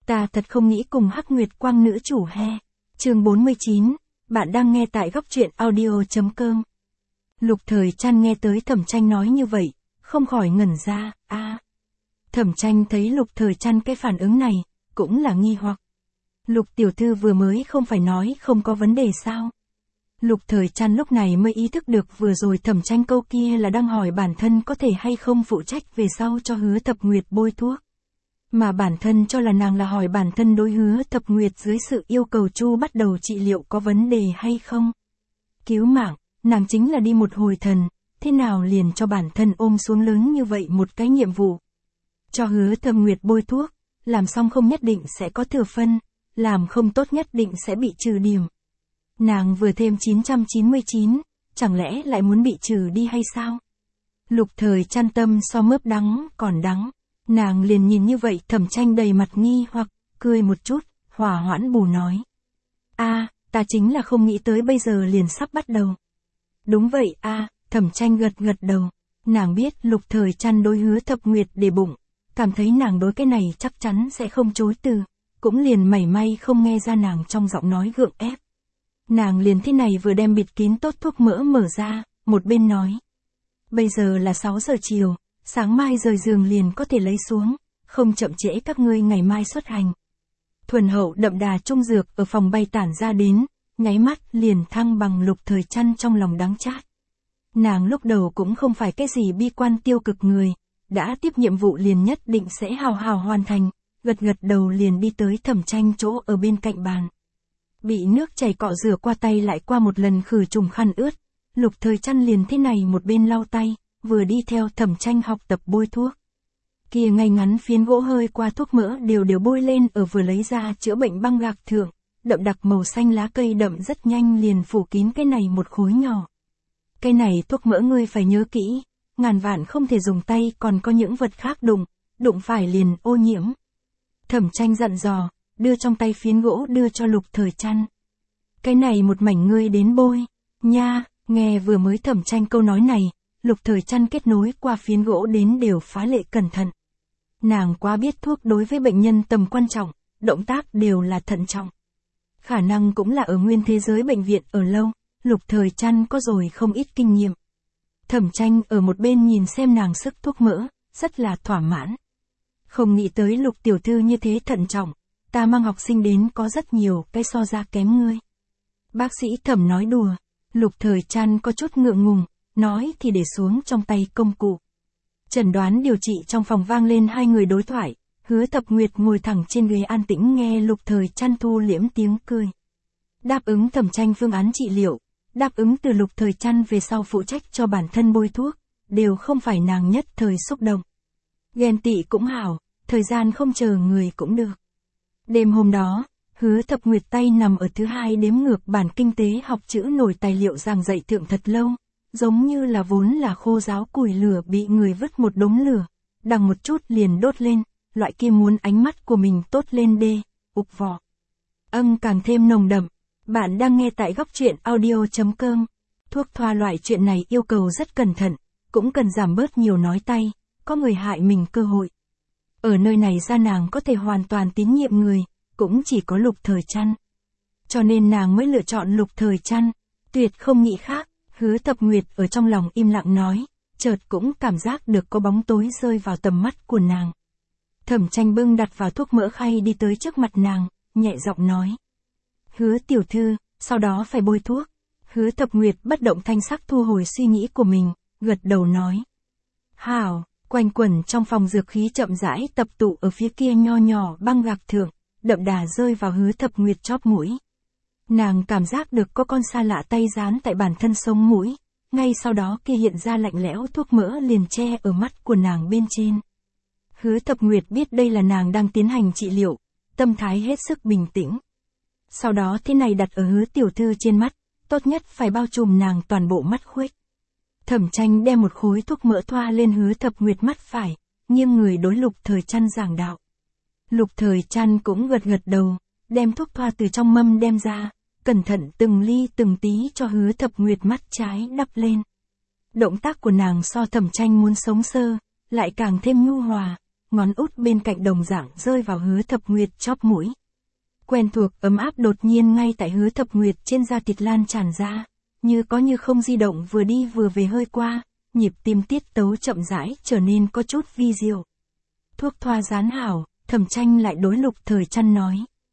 Ta thật không nghĩ cùng Hắc Nguyệt Quang nữ chủ he. Chương 49, bạn đang nghe tại góc truyện audio.com. Lục Thời Trăn nghe tới Thẩm Tranh nói như vậy, không khỏi ngẩn ra, Thẩm Tranh thấy Lục Thời Trăn cái phản ứng này, cũng là nghi hoặc. Lục tiểu thư vừa mới không phải nói không có vấn đề sao? Lục Thời Trăn lúc này mới ý thức được vừa rồi Thẩm Tranh câu kia là đang hỏi bản thân có thể hay không phụ trách về sau cho Hứa Thập Nguyệt bôi thuốc. Mà bản thân cho là nàng là hỏi bản thân đối Hứa Thập Nguyệt dưới sự yêu cầu Chu bắt đầu trị liệu có vấn đề hay không. Cứu mạng, nàng chính là đi một hồi thần, thế nào liền cho bản thân ôm xuống lớn như vậy một cái nhiệm vụ. Cho Hứa Thập Nguyệt bôi thuốc, làm xong không nhất định sẽ có thừa phân, làm không tốt nhất định sẽ bị trừ điểm. Nàng vừa thêm 999, chẳng lẽ lại muốn bị trừ đi hay sao? Lục Thời Trăn tâm so mướp đắng còn đắng. Nàng liền nhìn như vậy Thẩm Tranh đầy mặt nghi hoặc, cười một chút, hòa hoãn bù nói. Ta chính là không nghĩ tới bây giờ liền sắp bắt đầu. Đúng vậy Thẩm Tranh gật đầu. Nàng biết Lục Thời Trăn đối Hứa Thập Nguyệt để bụng, cảm thấy nàng đối cái này chắc chắn sẽ không chối từ, cũng liền mảy may không nghe ra nàng trong giọng nói gượng ép. Nàng liền thế này vừa đem bịt kín tốt thuốc mỡ mở ra, một bên nói. Bây giờ là 6 giờ chiều. Sáng mai rời giường liền có thể lấy xuống, không chậm trễ các ngươi ngày mai xuất hành. Thuần hậu đậm đà trung dược ở phòng bay tản ra đến, nháy mắt liền thăng bằng Lục Thời Trăn trong lòng đắng chát. Nàng lúc đầu cũng không phải cái gì bi quan tiêu cực người, đã tiếp nhiệm vụ liền nhất định sẽ hào hào hoàn thành, gật đầu liền đi tới Thẩm Tranh chỗ ở bên cạnh bàn. Bị nước chảy cọ rửa qua tay lại qua một lần khử trùng khăn ướt, Lục Thời Trăn liền thế này một bên lau tay, vừa đi theo Thẩm Tranh học tập bôi thuốc. Kia ngay ngắn phiến gỗ hơi qua thuốc mỡ đều bôi lên ở vừa lấy ra chữa bệnh băng gạc thượng, đậm đặc màu xanh lá cây đậm rất nhanh liền phủ kín cái này một khối nhỏ. Cái này thuốc mỡ ngươi phải nhớ kỹ, ngàn vạn không thể dùng tay còn có những vật khác đụng phải liền ô nhiễm. Thẩm Tranh dặn dò, đưa trong tay phiến gỗ đưa cho Lục Thời Trăn. Cái này một mảnh ngươi đến bôi, nha, nghe vừa mới Thẩm Tranh câu nói này. Lục Thời Trăn kết nối qua phiến gỗ đến đều phá lệ cẩn thận. Nàng quá biết thuốc đối với bệnh nhân tầm quan trọng, động tác đều là thận trọng. Khả năng cũng là ở nguyên thế giới bệnh viện ở lâu, Lục Thời Trăn có rồi không ít kinh nghiệm. Thẩm Tranh ở một bên nhìn xem nàng sức thuốc mỡ, rất là thỏa mãn. Không nghĩ tới Lục tiểu thư như thế thận trọng, ta mang học sinh đến có rất nhiều cái so ra kém ngươi. Bác sĩ Thẩm nói đùa, Lục Thời Trăn có chút ngượng ngùng. Nói thì để xuống trong tay công cụ. Chẩn đoán điều trị trong phòng vang lên hai người đối thoại, Hứa Thập Nguyệt ngồi thẳng trên ghế an tĩnh nghe Lục Thời Trăn thu liễm tiếng cười. Đáp ứng Thẩm Tranh phương án trị liệu, đáp ứng từ Lục Thời Trăn về sau phụ trách cho bản thân bôi thuốc, đều không phải nàng nhất thời xúc động. Ghen tị cũng hảo, thời gian không chờ người cũng được. Đêm hôm đó, Hứa Thập Nguyệt tay nằm ở thứ hai đếm ngược bản kinh tế học chữ nổi tài liệu giảng dạy thượng thật lâu. Giống như là vốn là khô ráo củi lửa bị người vứt một đống lửa, đằng một chút liền đốt lên, loại kia muốn ánh mắt của mình tốt lên ục vỏ. Càng thêm nồng đậm. Bạn đang nghe tại góc truyện audio.com. Thuốc thoa loại chuyện này yêu cầu rất cẩn thận, cũng cần giảm bớt nhiều nói tay, có người hại mình cơ hội. Ở nơi này ra nàng có thể hoàn toàn tín nhiệm người, cũng chỉ có Lục Thời Trăn. Cho nên nàng mới lựa chọn Lục Thời Trăn, tuyệt không nghĩ khác. Hứa Thập Nguyệt ở trong lòng im lặng nói, chợt cũng cảm giác được có bóng tối rơi vào tầm mắt của nàng. Thẩm Tranh bưng đặt vào thuốc mỡ khay đi tới trước mặt nàng, nhẹ giọng nói. Hứa tiểu thư, sau đó phải bôi thuốc. Hứa Thập Nguyệt bất động thanh sắc thu hồi suy nghĩ của mình, gật đầu nói. Hảo, quanh quẩn trong phòng dược khí chậm rãi tập tụ ở phía kia nho nhỏ băng gạc thượng, đậm đà rơi vào Hứa Thập Nguyệt chóp mũi. Nàng cảm giác được có con xa lạ tay dán tại bản thân sống mũi, ngay sau đó kia hiện ra lạnh lẽo thuốc mỡ liền che ở mắt của nàng bên trên. Hứa Thập Nguyệt biết đây là nàng đang tiến hành trị liệu, tâm thái hết sức bình tĩnh. Sau đó thế này đặt ở Hứa tiểu thư trên mắt, tốt nhất phải bao trùm nàng toàn bộ mắt khuếch. Thẩm Tranh đem một khối thuốc mỡ thoa lên Hứa Thập Nguyệt mắt phải, nghiêng người đối Lục Thời Trăn giảng đạo. Lục Thời Trăn cũng gật đầu, đem thuốc thoa từ trong mâm đem ra. Cẩn thận từng ly từng tí cho Hứa Thập Nguyệt mắt trái đắp lên. Động tác của nàng so Thẩm Tranh muốn sống sơ, lại càng thêm nhu hòa, ngón út bên cạnh đồng dạng rơi vào Hứa Thập Nguyệt chóp mũi. Quen thuộc ấm áp đột nhiên ngay tại Hứa Thập Nguyệt trên da thịt lan tràn ra, như có như không di động vừa đi vừa về hơi qua, nhịp tim tiết tấu chậm rãi trở nên có chút vi diệu. Thuốc thoa rán hảo, Thẩm Tranh lại đối Lục Thời Trăn nói.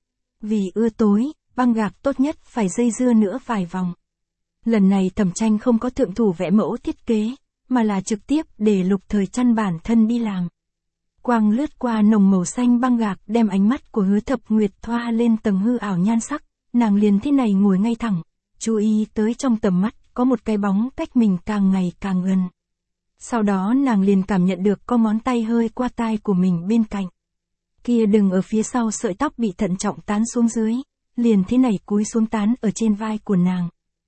Vì ưa tối, băng gạc tốt nhất phải dây dưa nữa vài vòng. Lần này Thẩm Tranh không có thượng thủ vẽ mẫu thiết kế, mà là trực tiếp để Lục Thời Trăn bản thân đi làm. Quang lướt qua nồng màu xanh băng gạc đem ánh mắt của Hứa Thập Nguyệt thoa lên tầng hư ảo nhan sắc, nàng liền thế này ngồi ngay thẳng, chú ý tới trong tầm mắt có một cái bóng cách mình càng ngày càng gần. Sau đó nàng liền cảm nhận được có ngón tay hơi qua tai của mình bên cạnh. Kia đừng ở phía sau sợi tóc bị thận trọng tán xuống dưới, liền thế này cúi xuống tán ở trên vai của nàng.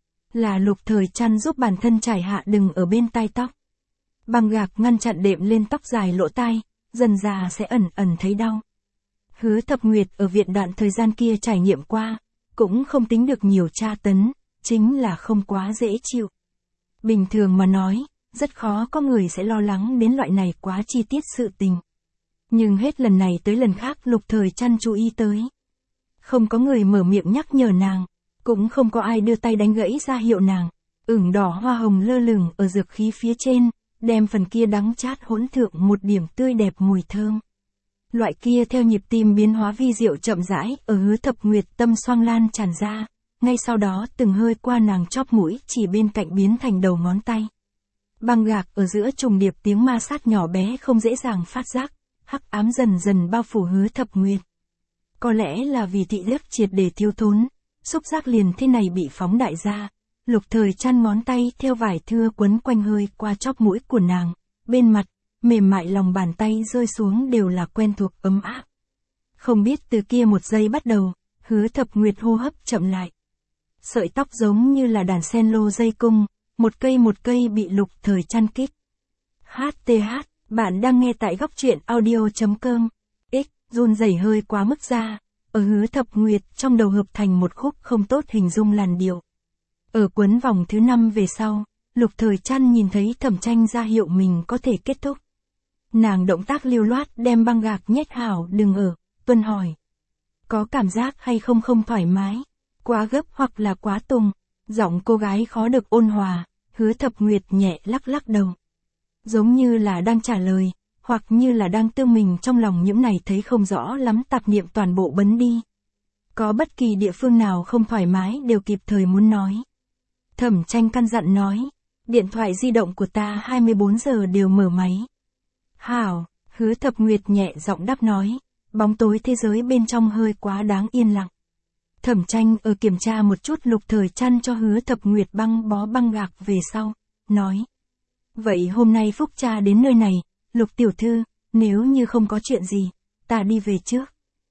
Là Lục Thời Trăn giúp bản thân trải hạ đừng ở bên tai tóc. Băng gạc ngăn chặn đệm lên tóc dài lỗ tai, dần già sẽ ẩn ẩn thấy đau. Hứa Thập Nguyệt ở viện đoạn thời gian kia trải nghiệm qua, cũng không tính được nhiều tra tấn, chính là không quá dễ chịu. Bình thường mà nói, rất khó có người sẽ lo lắng đến loại này quá chi tiết sự tình. Nhưng hết lần này tới lần khác Lục Thời Trăn chú ý tới. Không có người mở miệng nhắc nhở nàng, cũng không có ai đưa tay đánh gãy ra hiệu nàng. Ửng đỏ hoa hồng lơ lửng ở dược khí phía trên, đem phần kia đắng chát hỗn thượng một điểm tươi đẹp mùi thơm. Loại kia theo nhịp tim biến hóa vi diệu chậm rãi ở Hứa Thập Nguyệt tâm xoang lan tràn ra, ngay sau đó từng hơi qua nàng chóp mũi chỉ bên cạnh biến thành đầu ngón tay. Băng gạc ở giữa trùng điệp tiếng ma sát nhỏ bé không dễ dàng phát giác, hắc ám dần dần bao phủ Hứa Thập Nguyệt. Có lẽ là vì thị giác triệt để thiếu thốn, xúc giác liền thế này bị phóng đại ra. Lục Thời Trăn ngón tay theo vải thưa quấn quanh hơi qua chóp mũi của nàng, bên mặt, mềm mại lòng bàn tay rơi xuống đều là quen thuộc ấm áp. Không biết từ kia một giây bắt đầu, Hứa Thập Nguyệt hô hấp chậm lại. Sợi tóc giống như là đàn sen lô dây cung, một cây bị Lục Thời Trăn kích. HTH, bạn đang nghe tại góc truyện audio.com. Run rẩy hơi quá mức ra, ở Hứa Thập Nguyệt trong đầu hợp thành một khúc không tốt hình dung làn điệu. Ở quấn vòng thứ 5 về sau, Lục Thời Trăn nhìn thấy Thẩm Tranh ra hiệu mình có thể kết thúc. Nàng động tác lưu loát đem băng gạc nhét hảo đừng ở, tuân hỏi. Có cảm giác hay không thoải mái, quá gấp hoặc là quá tùng, giọng cô gái khó được ôn hòa, Hứa Thập Nguyệt nhẹ lắc lắc đầu. Giống như là đang trả lời, hoặc như là đang tương mình trong lòng những này thấy không rõ lắm tạp niệm toàn bộ bấn đi. Có bất kỳ địa phương nào không thoải mái đều kịp thời muốn nói. Thẩm Tranh căn dặn nói, điện thoại di động của ta 24 giờ đều mở máy. Hảo, Hứa Thập Nguyệt nhẹ giọng đáp nói, bóng tối thế giới bên trong hơi quá đáng yên lặng. Thẩm Tranh ở kiểm tra một chút Lục Thời Trăn cho Hứa Thập Nguyệt băng bó băng gạc về sau, nói. Vậy hôm nay Phúc cha đến nơi này, Lục tiểu thư, nếu như không có chuyện gì, ta đi về trước.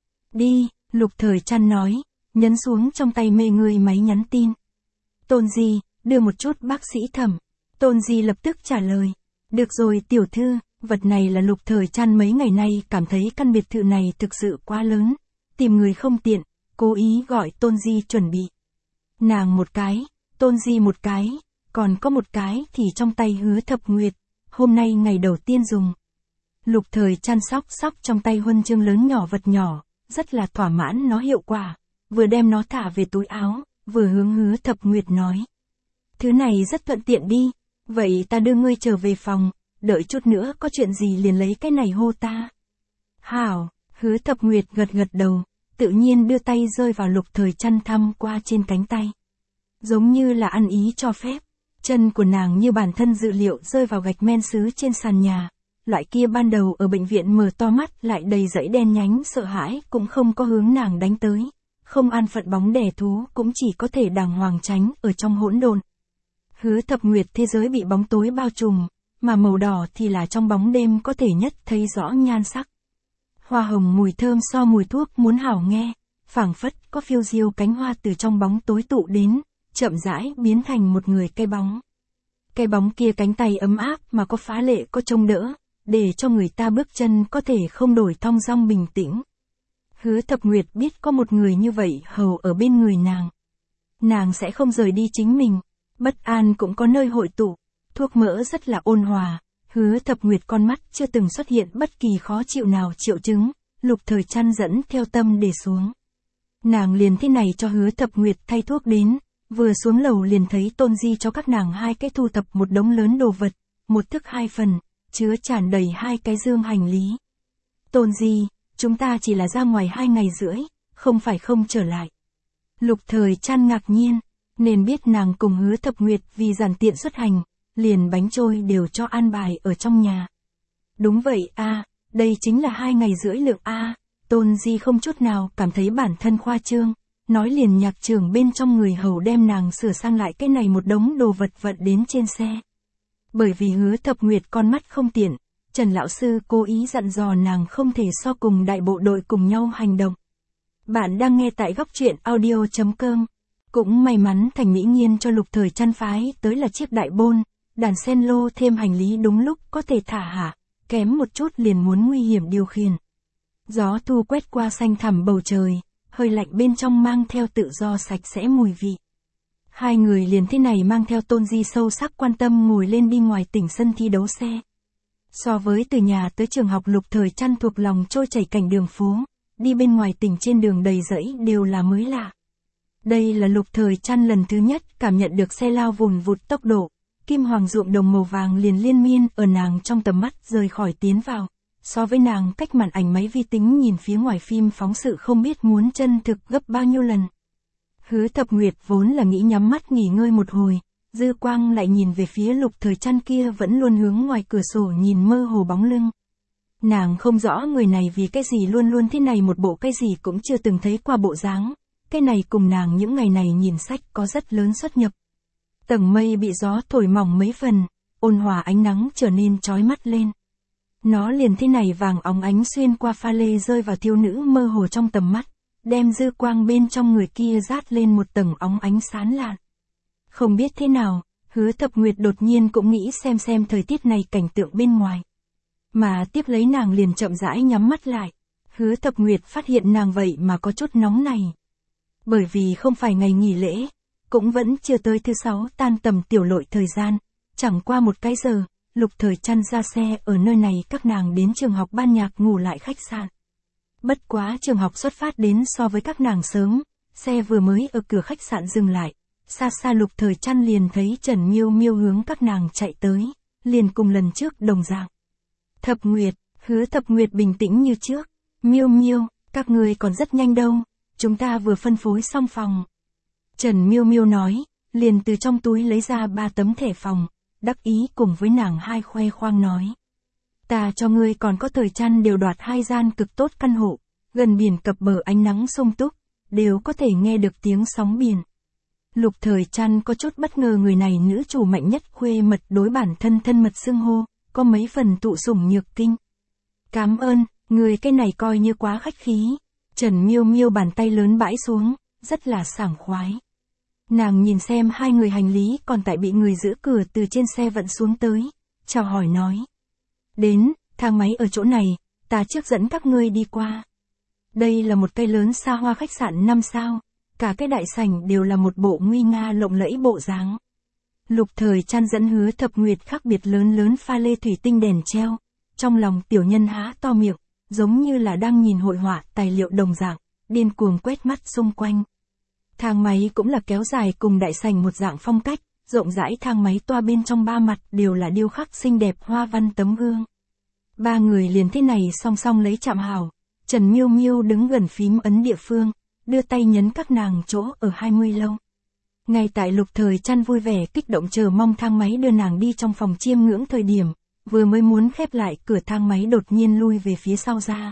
Đi, Lục Thời Trăn nói, nhấn xuống trong tay mê người máy nhắn tin. Tôn Di, đưa một chút bác sĩ Thẩm. Tôn Di lập tức trả lời. Được rồi tiểu thư, vật này là Lục Thời Trăn mấy ngày nay cảm thấy căn biệt thự này thực sự quá lớn. Tìm người không tiện, cố ý gọi Tôn Di chuẩn bị. Nàng một cái, Tôn Di một cái, còn có một cái thì trong tay Hứa Thập Nguyệt. Hôm nay ngày đầu tiên dùng. Lục Thời Trăn sóc trong tay huân chương lớn nhỏ vật nhỏ, rất là thỏa mãn nó hiệu quả, vừa đem nó thả về túi áo, vừa hướng Hứa Thập Nguyệt nói. Thứ này rất thuận tiện đi, vậy ta đưa ngươi trở về phòng, đợi chút nữa có chuyện gì liền lấy cái này hô ta. Hảo, Hứa Thập Nguyệt gật đầu, tự nhiên đưa tay rơi vào Lục Thời Trăn thăm qua trên cánh tay. Giống như là ăn ý cho phép. Chân của nàng như bản thân dự liệu rơi vào gạch men sứ trên sàn nhà. Loại kia ban đầu ở bệnh viện mở to mắt lại đầy dãy đen nhánh sợ hãi cũng không có hướng nàng đánh tới. Không an phận bóng đẻ thú cũng chỉ có thể đàng hoàng tránh ở trong hỗn độn. Hứa Thập Nguyệt thế giới bị bóng tối bao trùm, mà màu đỏ thì là trong bóng đêm có thể nhất thấy rõ nhan sắc. Hoa hồng mùi thơm so mùi thuốc muốn hảo nghe, phảng phất có phiêu diêu cánh hoa từ trong bóng tối tụ đến. Chậm rãi biến thành một người cây bóng. Cây bóng kia cánh tay ấm áp mà có phá lệ có trông đỡ, để cho người ta bước chân có thể không đổi thong dong bình tĩnh. Hứa Thập Nguyệt biết có một người như vậy hầu ở bên người nàng. Nàng sẽ không rời đi chính mình, bất an cũng có nơi hội tụ, thuốc mỡ rất là ôn hòa, Hứa Thập Nguyệt con mắt chưa từng xuất hiện bất kỳ khó chịu nào triệu chứng, Lục Thời Trăn dẫn theo tâm để xuống. Nàng liền thế này cho Hứa Thập Nguyệt thay thuốc đến, vừa xuống lầu liền thấy Tôn Di cho các nàng hai cái thu thập một đống lớn đồ vật, một thức hai phần, chứa tràn đầy hai cái dương hành lý. Tôn Di, chúng ta chỉ là ra ngoài 2 ngày rưỡi, không phải không trở lại. Lục Thời Trăn ngạc nhiên, nên biết nàng cùng Hứa Thập Nguyệt vì giản tiện xuất hành, liền bánh trôi đều cho an bài ở trong nhà. Đúng vậy a, đây chính là 2 ngày rưỡi lượng a. Tôn Di không chút nào cảm thấy bản thân khoa trương, nói liền nhạc trưởng bên trong người hầu đem nàng sửa sang lại cái này một đống đồ vật vận đến trên xe. Bởi vì Hứa Thập Nguyệt con mắt không tiện, Trần lão sư cố ý dặn dò nàng không thể so cùng đại bộ đội cùng nhau hành động. Bạn đang nghe tại góc truyện audio.com. Cũng may mắn Thành Mỹ Nghiên cho Lục Thời Trăn phái tới là chiếc đại bôn, đàn sen lô thêm hành lý đúng lúc có thể thả hạ, kém một chút liền muốn nguy hiểm điều khiển. Gió thu quét qua xanh thẳm bầu trời, hơi lạnh bên trong mang theo tự do sạch sẽ mùi vị. Hai người liền thế này mang theo Tôn Di sâu sắc quan tâm ngồi lên đi ngoài tỉnh sân thi đấu xe. So với từ nhà tới trường học Lục Thời Trăn thuộc lòng trôi chảy cảnh đường phố, đi bên ngoài tỉnh trên đường đầy rẫy đều là mới lạ. Đây là Lục Thời Trăn lần thứ nhất cảm nhận được xe lao vùn vụt tốc độ, kim hoàng ruộng đồng màu vàng liền liên miên ở nàng trong tầm mắt rời khỏi tiến vào. So với nàng cách màn ảnh máy vi tính nhìn phía ngoài phim phóng sự không biết muốn chân thực gấp bao nhiêu lần. Hứa Thập Nguyệt vốn là nghĩ nhắm mắt nghỉ ngơi một hồi, dư quang lại nhìn về phía Lục Thời Trăn kia vẫn luôn hướng ngoài cửa sổ nhìn mơ hồ bóng lưng. Nàng không rõ người này vì cái gì luôn luôn thế này, một bộ cái gì cũng chưa từng thấy qua bộ dáng. Cái này cùng nàng những ngày này nhìn sách có rất lớn xuất nhập. Tầng mây bị gió thổi mỏng mấy phần, ôn hòa ánh nắng trở nên chói mắt lên. Nó liền thế này vàng óng ánh xuyên qua pha lê rơi vào thiếu nữ mơ hồ trong tầm mắt, đem dư quang bên trong người kia dát lên một tầng óng ánh sáng lạn. Không biết thế nào, Hứa Thập Nguyệt đột nhiên cũng nghĩ xem thời tiết này cảnh tượng bên ngoài. Mà tiếp lấy nàng liền chậm rãi nhắm mắt lại. Hứa Thập Nguyệt phát hiện nàng vậy mà có chút nóng này. Bởi vì không phải ngày nghỉ lễ, cũng vẫn chưa tới thứ 6 tan tầm tiểu lội thời gian, chẳng qua một cái giờ, Lục Thời Trăn ra xe ở nơi này các nàng đến trường học ban nhạc ngủ lại khách sạn. Bất quá trường học xuất phát đến so với các nàng sớm, xe vừa mới ở cửa khách sạn dừng lại, xa xa Lục Thời Trăn liền thấy Trần Miêu Miêu hướng các nàng chạy tới, liền cùng lần trước đồng dạng. Thập Nguyệt, Hứa Thập Nguyệt bình tĩnh như trước, Miêu Miêu, các người còn rất nhanh đâu, chúng ta vừa phân phối xong phòng. Trần Miêu Miêu nói, liền từ trong túi lấy ra 3 tấm thẻ phòng, đắc ý cùng với nàng hai khoe khoang nói. Ta cho ngươi còn có Thời Trăn đều đoạt 2 gian cực tốt căn hộ, gần biển cập bờ ánh nắng sung túc, đều có thể nghe được tiếng sóng biển. Lục Thời Trăn có chút bất ngờ người này nữ chủ mạnh nhất khuê mật đối bản thân thân mật xưng hô, có mấy phần tụ sủng nhược kinh. Cảm ơn, người cái này coi như quá khách khí. Trần Miêu Miêu bàn tay lớn bãi xuống, rất là sảng khoái. Nàng nhìn xem hai người hành lý còn tại bị người giữ cửa từ trên xe vận xuống tới, chào hỏi nói. Đến, thang máy ở chỗ này, ta trước dẫn các ngươi đi qua. Đây là một cây lớn xa hoa khách sạn 5 sao, cả cái đại sảnh đều là một bộ nguy nga lộng lẫy bộ dáng. Lục Thời Trăn dẫn Hứa Thập Nguyệt khác biệt lớn pha lê thủy tinh đèn treo, trong lòng tiểu nhân há to miệng, giống như là đang nhìn hội họa tài liệu đồng dạng, điên cuồng quét mắt xung quanh. Thang máy cũng là kéo dài cùng đại sảnh một dạng phong cách, rộng rãi thang máy toa bên trong 3 mặt đều là điêu khắc xinh đẹp hoa văn tấm gương. 3 người liền thế này song song lấy chạm hảo, Trần Miêu Miêu đứng gần phím ấn địa phương, đưa tay nhấn các nàng chỗ ở 20 lâu. Ngay tại Lục Thời Trăn vui vẻ kích động chờ mong thang máy đưa nàng đi trong phòng chiêm ngưỡng thời điểm, vừa mới muốn khép lại cửa thang máy đột nhiên lui về phía sau ra.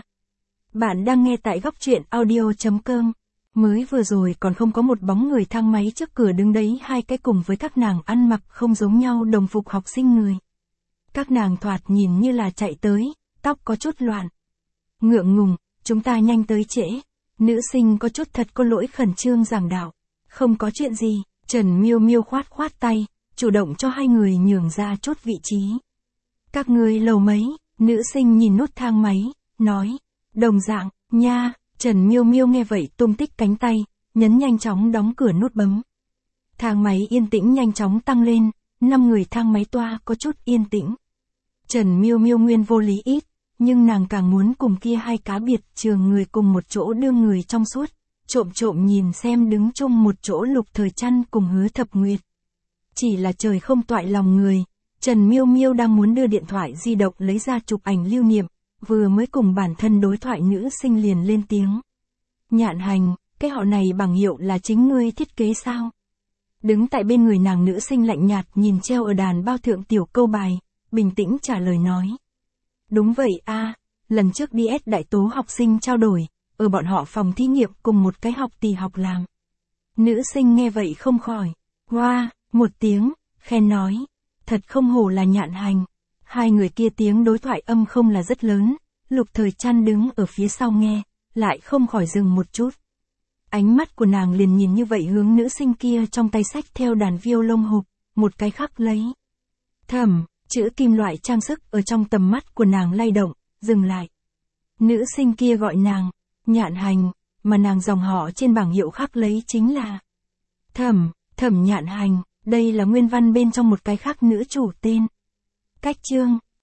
Bạn đang nghe tại góc truyện audio.com. Mới vừa rồi còn không có một bóng người, thang máy trước cửa đứng đấy hai cái cùng với các nàng ăn mặc không giống nhau đồng phục học sinh người. Các nàng thoạt nhìn như là chạy tới, tóc có chút loạn. Ngượng ngùng, chúng ta nhanh tới trễ. Nữ sinh có chút thật có lỗi khẩn trương giảng đạo. Không có chuyện gì, Trần Miêu Miêu khoát tay, chủ động cho hai người nhường ra chút vị trí. Các ngươi lầu mấy, nữ sinh nhìn nút thang máy, nói, đồng dạng, nha. Trần Miêu Miêu nghe vậy tung tích cánh tay, nhấn nhanh chóng đóng cửa nút bấm. Thang máy yên tĩnh nhanh chóng tăng lên, 5 người thang máy toa có chút yên tĩnh. Trần Miêu Miêu nguyên vô lý ít, nhưng nàng càng muốn cùng kia hai cá biệt trường người cùng một chỗ đưa người trong suốt, trộm trộm nhìn xem đứng chung một chỗ Lục Thời Trăn cùng Hứa Thập Nguyệt. Chỉ là trời không toại lòng người, Trần Miêu Miêu đang muốn đưa điện thoại di động lấy ra chụp ảnh lưu niệm, vừa mới cùng bản thân đối thoại nữ sinh liền lên tiếng. Nhạn Hành, cái họ này bằng hiệu là chính ngươi thiết kế sao? Đứng tại bên người nàng nữ sinh lạnh nhạt nhìn treo ở đàn bao thượng tiểu câu bài, bình tĩnh trả lời nói. Đúng vậy a, lần trước đi S đại tố học sinh trao đổi, ở bọn họ phòng thí nghiệm cùng một cái học tỷ học làm. Nữ sinh nghe vậy không khỏi, hoa, một tiếng, khen nói, thật không hổ là Nhạn Hành. Hai người kia tiếng đối thoại âm không là rất lớn, Lục Thời Trăn đứng ở phía sau nghe, lại không khỏi dừng một chút. Ánh mắt của nàng liền nhìn như vậy hướng nữ sinh kia trong tay sách theo đàn violon hộp, một cái khắc lấy. Thẩm, chữ kim loại trang sức ở trong tầm mắt của nàng lay động, dừng lại. Nữ sinh kia gọi nàng, Nhạn Hành, mà nàng dòng họ trên bảng hiệu khắc lấy chính là Thẩm Nhạn Hành, đây là nguyên văn bên trong một cái khắc nữ chủ tên. Cách chương